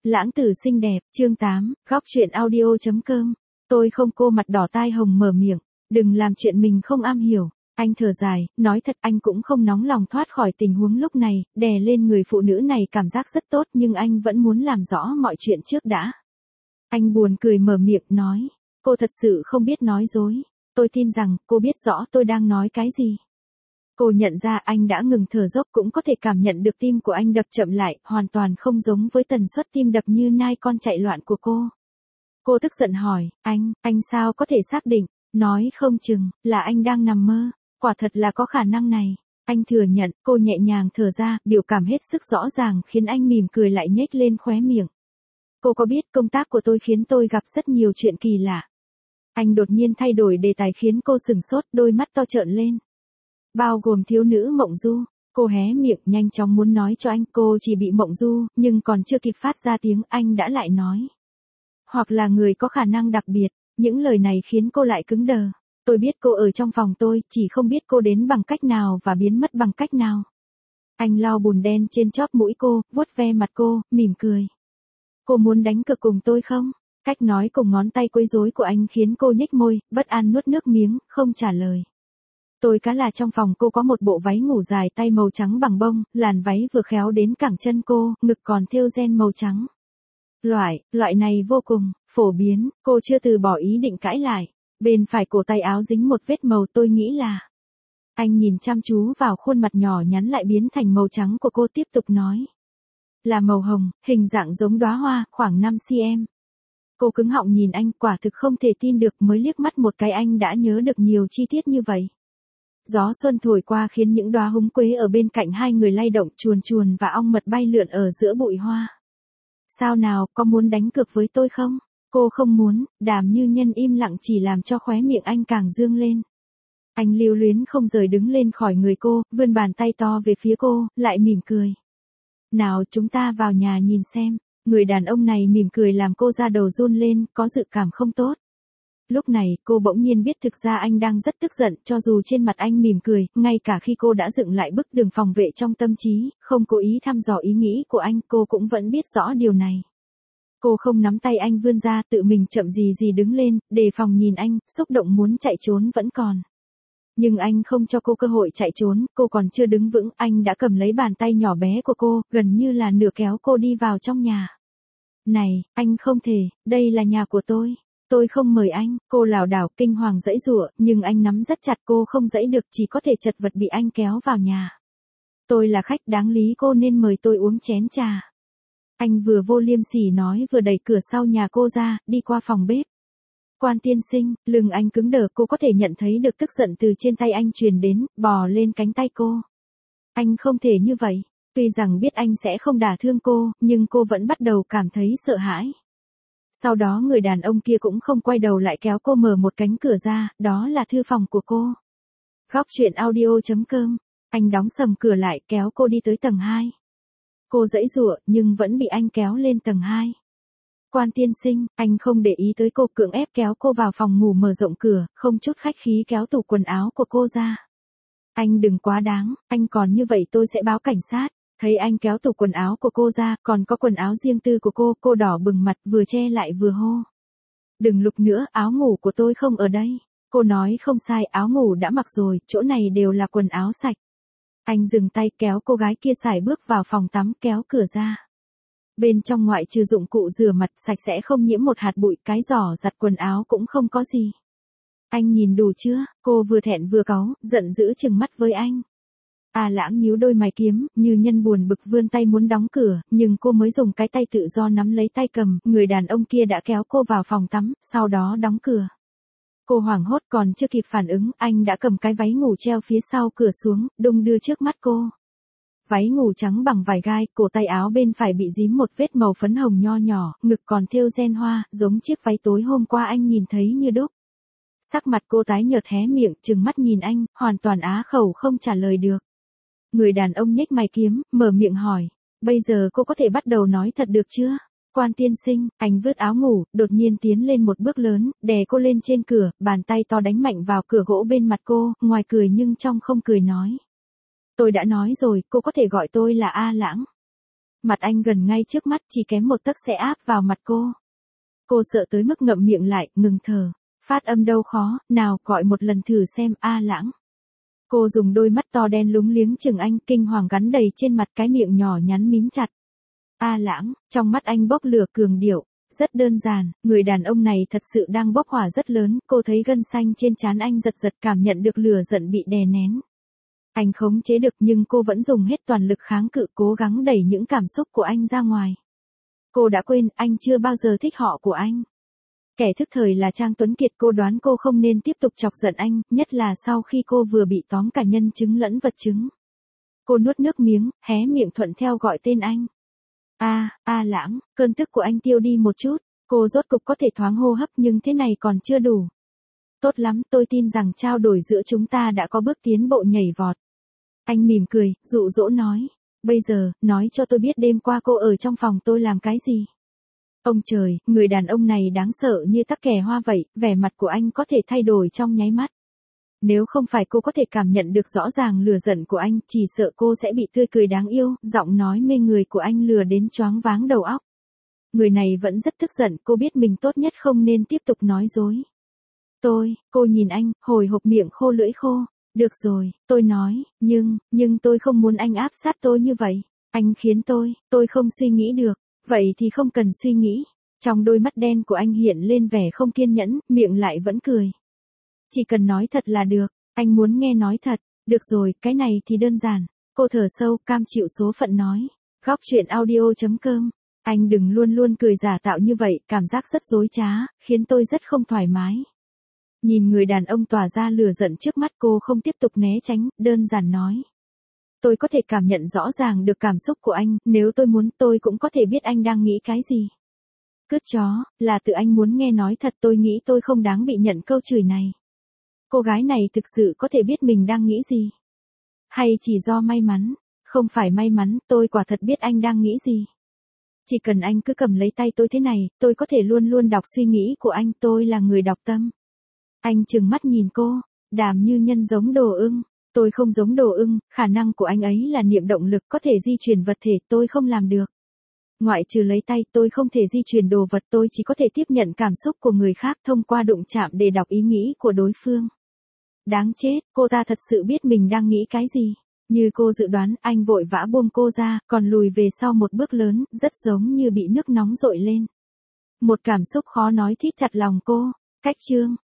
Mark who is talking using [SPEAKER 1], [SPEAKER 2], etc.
[SPEAKER 1] Lãng tử xinh đẹp, chương 8, góc chuyện audio.com. Tôi không, cô mặt đỏ tai hồng mở miệng. Đừng làm chuyện mình không am hiểu. Anh thở dài, nói thật anh cũng không nóng lòng thoát khỏi tình huống lúc này, đè lên người phụ nữ này cảm giác rất tốt nhưng anh vẫn muốn làm rõ mọi chuyện trước đã. Anh buồn cười mở miệng nói, cô thật sự không biết nói dối. Tôi tin rằng cô biết rõ tôi đang nói cái gì. Cô nhận ra anh đã ngừng thở dốc, cũng có thể cảm nhận được tim của anh đập chậm lại, hoàn toàn không giống với tần suất tim đập như nai con chạy loạn của cô. Cô tức giận hỏi, anh sao có thể xác định, nói không chừng, là anh đang nằm mơ, quả thật là có khả năng này. Anh thừa nhận, cô nhẹ nhàng thở ra, biểu cảm hết sức rõ ràng khiến anh mỉm cười lại nhếch lên khóe miệng. Cô có biết công tác của tôi khiến tôi gặp rất nhiều chuyện kỳ lạ. Anh đột nhiên thay đổi đề tài khiến cô sửng sốt, đôi mắt to trợn lên. Bao gồm thiếu nữ Mộng Du. Cô hé miệng nhanh chóng muốn nói cho anh cô chỉ bị Mộng Du, nhưng còn chưa kịp phát ra tiếng anh đã lại nói. Hoặc là người có khả năng đặc biệt, những lời này khiến cô lại cứng đờ. Tôi biết cô ở trong phòng tôi, chỉ không biết cô đến bằng cách nào và biến mất bằng cách nào. Anh lau bùn đen trên chóp mũi cô, vuốt ve mặt cô, mỉm cười. Cô muốn đánh cược cùng tôi không? Cách nói cùng ngón tay quấy rối của anh khiến cô nhếch môi, bất an nuốt nước miếng, không trả lời. Tôi cá là trong phòng cô có một bộ váy ngủ dài tay màu trắng bằng bông, làn váy vừa khéo đến cẳng chân cô, ngực còn thêu ren màu trắng. Loại này vô cùng phổ biến, cô chưa từ bỏ ý định cãi lại. Bên phải cổ tay áo dính một vết màu, tôi nghĩ là. Anh nhìn chăm chú vào khuôn mặt nhỏ nhắn lại biến thành màu trắng của cô, tiếp tục nói. Là màu hồng, hình dạng giống đóa hoa, khoảng 5 cm. Cô cứng họng nhìn anh, quả thực không thể tin được, mới liếc mắt một cái anh đã nhớ được nhiều chi tiết như vậy. Gió xuân thổi qua khiến những đóa húng quế ở bên cạnh hai người lay động, chuồn chuồn và ong mật bay lượn ở giữa bụi hoa. Sao nào, có muốn đánh cược với tôi không? Cô không muốn. Đàm Như Nhân im lặng chỉ làm cho khóe miệng anh càng dương lên. Anh lưu luyến không rời đứng lên khỏi người cô, vươn bàn tay to về phía cô, lại mỉm cười. Nào chúng ta vào nhà nhìn xem. Người đàn ông này mỉm cười làm cô da đầu run lên, có dự cảm không tốt. Lúc này, cô bỗng nhiên biết thực ra anh đang rất tức giận, cho dù trên mặt anh mỉm cười, ngay cả khi cô đã dựng lại bức tường phòng vệ trong tâm trí, không cố ý thăm dò ý nghĩ của anh, cô cũng vẫn biết rõ điều này. Cô không nắm tay anh vươn ra, tự mình chậm gì đứng lên, đề phòng nhìn anh, xúc động muốn chạy trốn vẫn còn. Nhưng anh không cho cô cơ hội chạy trốn, cô còn chưa đứng vững, anh đã cầm lấy bàn tay nhỏ bé của cô, gần như là nửa kéo cô đi vào trong nhà. Này, anh không thể, đây là nhà của tôi. Tôi không mời anh. Cô lảo đảo kinh hoàng giãy giụa, nhưng anh nắm rất chặt, cô không giãy được, chỉ có thể chật vật bị anh kéo vào nhà. Tôi là khách, đáng lý cô nên mời tôi uống chén trà. Anh vừa vô liêm sỉ nói vừa đẩy cửa sau nhà cô ra, đi qua phòng bếp. Quan tiên sinh, lưng anh cứng đờ, cô có thể nhận thấy được tức giận từ trên tay anh truyền đến, bò lên cánh tay cô. Anh không thể như vậy. Tuy rằng biết anh sẽ không đả thương cô, nhưng cô vẫn bắt đầu cảm thấy sợ hãi. Sau đó người đàn ông kia cũng không quay đầu lại kéo cô mở một cánh cửa ra, đó là thư phòng của cô. Góc chuyện audio.com. Anh đóng sầm cửa lại, kéo cô đi tới tầng 2. Cô giãy giụa, nhưng vẫn bị anh kéo lên tầng 2. Quan tiên sinh, anh không để ý tới cô, cưỡng ép kéo cô vào phòng ngủ, mở rộng cửa, không chút khách khí kéo tủ quần áo của cô ra. Anh đừng quá đáng, anh còn như vậy tôi sẽ báo cảnh sát. Thấy anh kéo tủ quần áo của cô ra, còn có quần áo riêng tư của cô đỏ bừng mặt, vừa che lại vừa hô. Đừng lục nữa, áo ngủ của tôi không ở đây. Cô nói không sai, áo ngủ đã mặc rồi, chỗ này đều là quần áo sạch. Anh dừng tay, kéo cô gái kia sải bước vào phòng tắm, kéo cửa ra. Bên trong ngoại trừ dụng cụ rửa mặt sạch sẽ không nhiễm một hạt bụi, cái giỏ giặt quần áo cũng không có gì. Anh nhìn đủ chưa? Cô vừa thẹn vừa cáu, giận dữ trừng mắt với anh. Lãng nhíu đôi mày kiếm, Như Nhân buồn bực vươn tay muốn đóng cửa, nhưng cô mới dùng cái tay tự do nắm lấy tay cầm, người đàn ông kia đã kéo cô vào phòng tắm, sau đó đóng cửa. Cô hoảng hốt, còn chưa kịp phản ứng, anh đã cầm cái váy ngủ treo phía sau cửa xuống, đung đưa trước mắt cô. Váy ngủ trắng bằng vải gai, cổ tay áo bên phải bị dím một vết màu phấn hồng nho nhỏ, ngực còn thêu ren hoa, giống chiếc váy tối hôm qua anh nhìn thấy như đúc. Sắc mặt cô tái nhợt, hé miệng, trừng mắt nhìn anh, hoàn toàn á khẩu không trả lời được. Người đàn ông nhếch mày kiếm, mở miệng hỏi, bây giờ cô có thể bắt đầu nói thật được chưa? Quan tiên sinh, anh vứt áo ngủ, đột nhiên tiến lên một bước lớn, đè cô lên trên cửa, bàn tay to đánh mạnh vào cửa gỗ bên mặt cô, ngoài cười nhưng trong không cười nói. Tôi đã nói rồi, cô có thể gọi tôi là A Lãng. Mặt anh gần ngay trước mắt, chỉ kém một tấc sẽ áp vào mặt cô. Cô sợ tới mức ngậm miệng lại, ngừng thở. Phát âm đâu khó, nào gọi một lần thử xem. A Lãng. Cô dùng đôi mắt to đen lúng liếng chừng anh, kinh hoàng gắn đầy trên mặt, cái miệng nhỏ nhắn mím chặt. A Lãng, trong mắt anh bốc lửa cường điệu. Rất đơn giản, người đàn ông này thật sự đang bốc hỏa rất lớn, cô thấy gân xanh trên trán anh giật giật, cảm nhận được lửa giận bị đè nén. Anh khống chế được nhưng cô vẫn dùng hết toàn lực kháng cự, cố gắng đẩy những cảm xúc của anh ra ngoài. Cô đã quên, anh chưa bao giờ thích họ của anh. Kẻ thức thời là Trang Tuấn Kiệt, cô đoán cô không nên tiếp tục chọc giận anh, nhất là sau khi cô vừa bị tóm cả nhân chứng lẫn vật chứng. Cô nuốt nước miếng, hé miệng thuận theo gọi tên anh. A Lãng, cơn tức của anh tiêu đi một chút, cô rốt cục có thể thoáng hô hấp, nhưng thế này còn chưa đủ. Tốt lắm, tôi tin rằng trao đổi giữa chúng ta đã có bước tiến bộ nhảy vọt. Anh mỉm cười, dụ dỗ nói. Bây giờ, nói cho tôi biết đêm qua cô ở trong phòng tôi làm cái gì. Ông trời, người đàn ông này đáng sợ như tắc kè hoa vậy, vẻ mặt của anh có thể thay đổi trong nháy mắt. Nếu không phải cô có thể cảm nhận được rõ ràng lửa giận của anh, chỉ sợ cô sẽ bị tươi cười đáng yêu, giọng nói mê người của anh lừa đến choáng váng đầu óc. Người này vẫn rất tức giận, cô biết mình tốt nhất không nên tiếp tục nói dối. Cô nhìn anh, hồi hộp, miệng khô lưỡi khô. Được rồi, tôi nói, nhưng tôi không muốn anh áp sát tôi như vậy. Anh khiến tôi không suy nghĩ được. Vậy thì không cần suy nghĩ. Trong đôi mắt đen của anh hiện lên vẻ không kiên nhẫn, miệng lại vẫn cười. Chỉ cần nói thật là được, anh muốn nghe nói thật. Được rồi, cái này thì đơn giản. Cô thở sâu, cam chịu số phận nói. Góc chuyện audio.com. Anh đừng luôn luôn cười giả tạo như vậy, cảm giác rất dối trá, khiến tôi rất không thoải mái. Nhìn người đàn ông tỏa ra lửa giận trước mắt, cô không tiếp tục né tránh, đơn giản nói. Tôi có thể cảm nhận rõ ràng được cảm xúc của anh, nếu tôi muốn tôi cũng có thể biết anh đang nghĩ cái gì. Cướp chó, là tự anh muốn nghe nói thật, tôi nghĩ tôi không đáng bị nhận câu chửi này. Cô gái này thực sự có thể biết mình đang nghĩ gì? Hay chỉ do may mắn? Không phải may mắn, tôi quả thật biết anh đang nghĩ gì. Chỉ cần anh cứ cầm lấy tay tôi thế này, tôi có thể luôn luôn đọc suy nghĩ của anh, tôi là người đọc tâm. Anh trừng mắt nhìn cô, Đàm Như Nhân giống đồ ưng. Tôi không giống đồ ưng, khả năng của anh ấy là niệm động lực, có thể di chuyển vật thể, tôi không làm được. Ngoại trừ lấy tay, tôi không thể di chuyển đồ vật, tôi chỉ có thể tiếp nhận cảm xúc của người khác thông qua đụng chạm để đọc ý nghĩ của đối phương. Đáng chết, cô ta thật sự biết mình đang nghĩ cái gì. Như cô dự đoán, anh vội vã buông cô ra, còn lùi về sau một bước lớn, rất giống như bị nước nóng dội lên. Một cảm xúc khó nói thít chặt lòng cô. Cách chương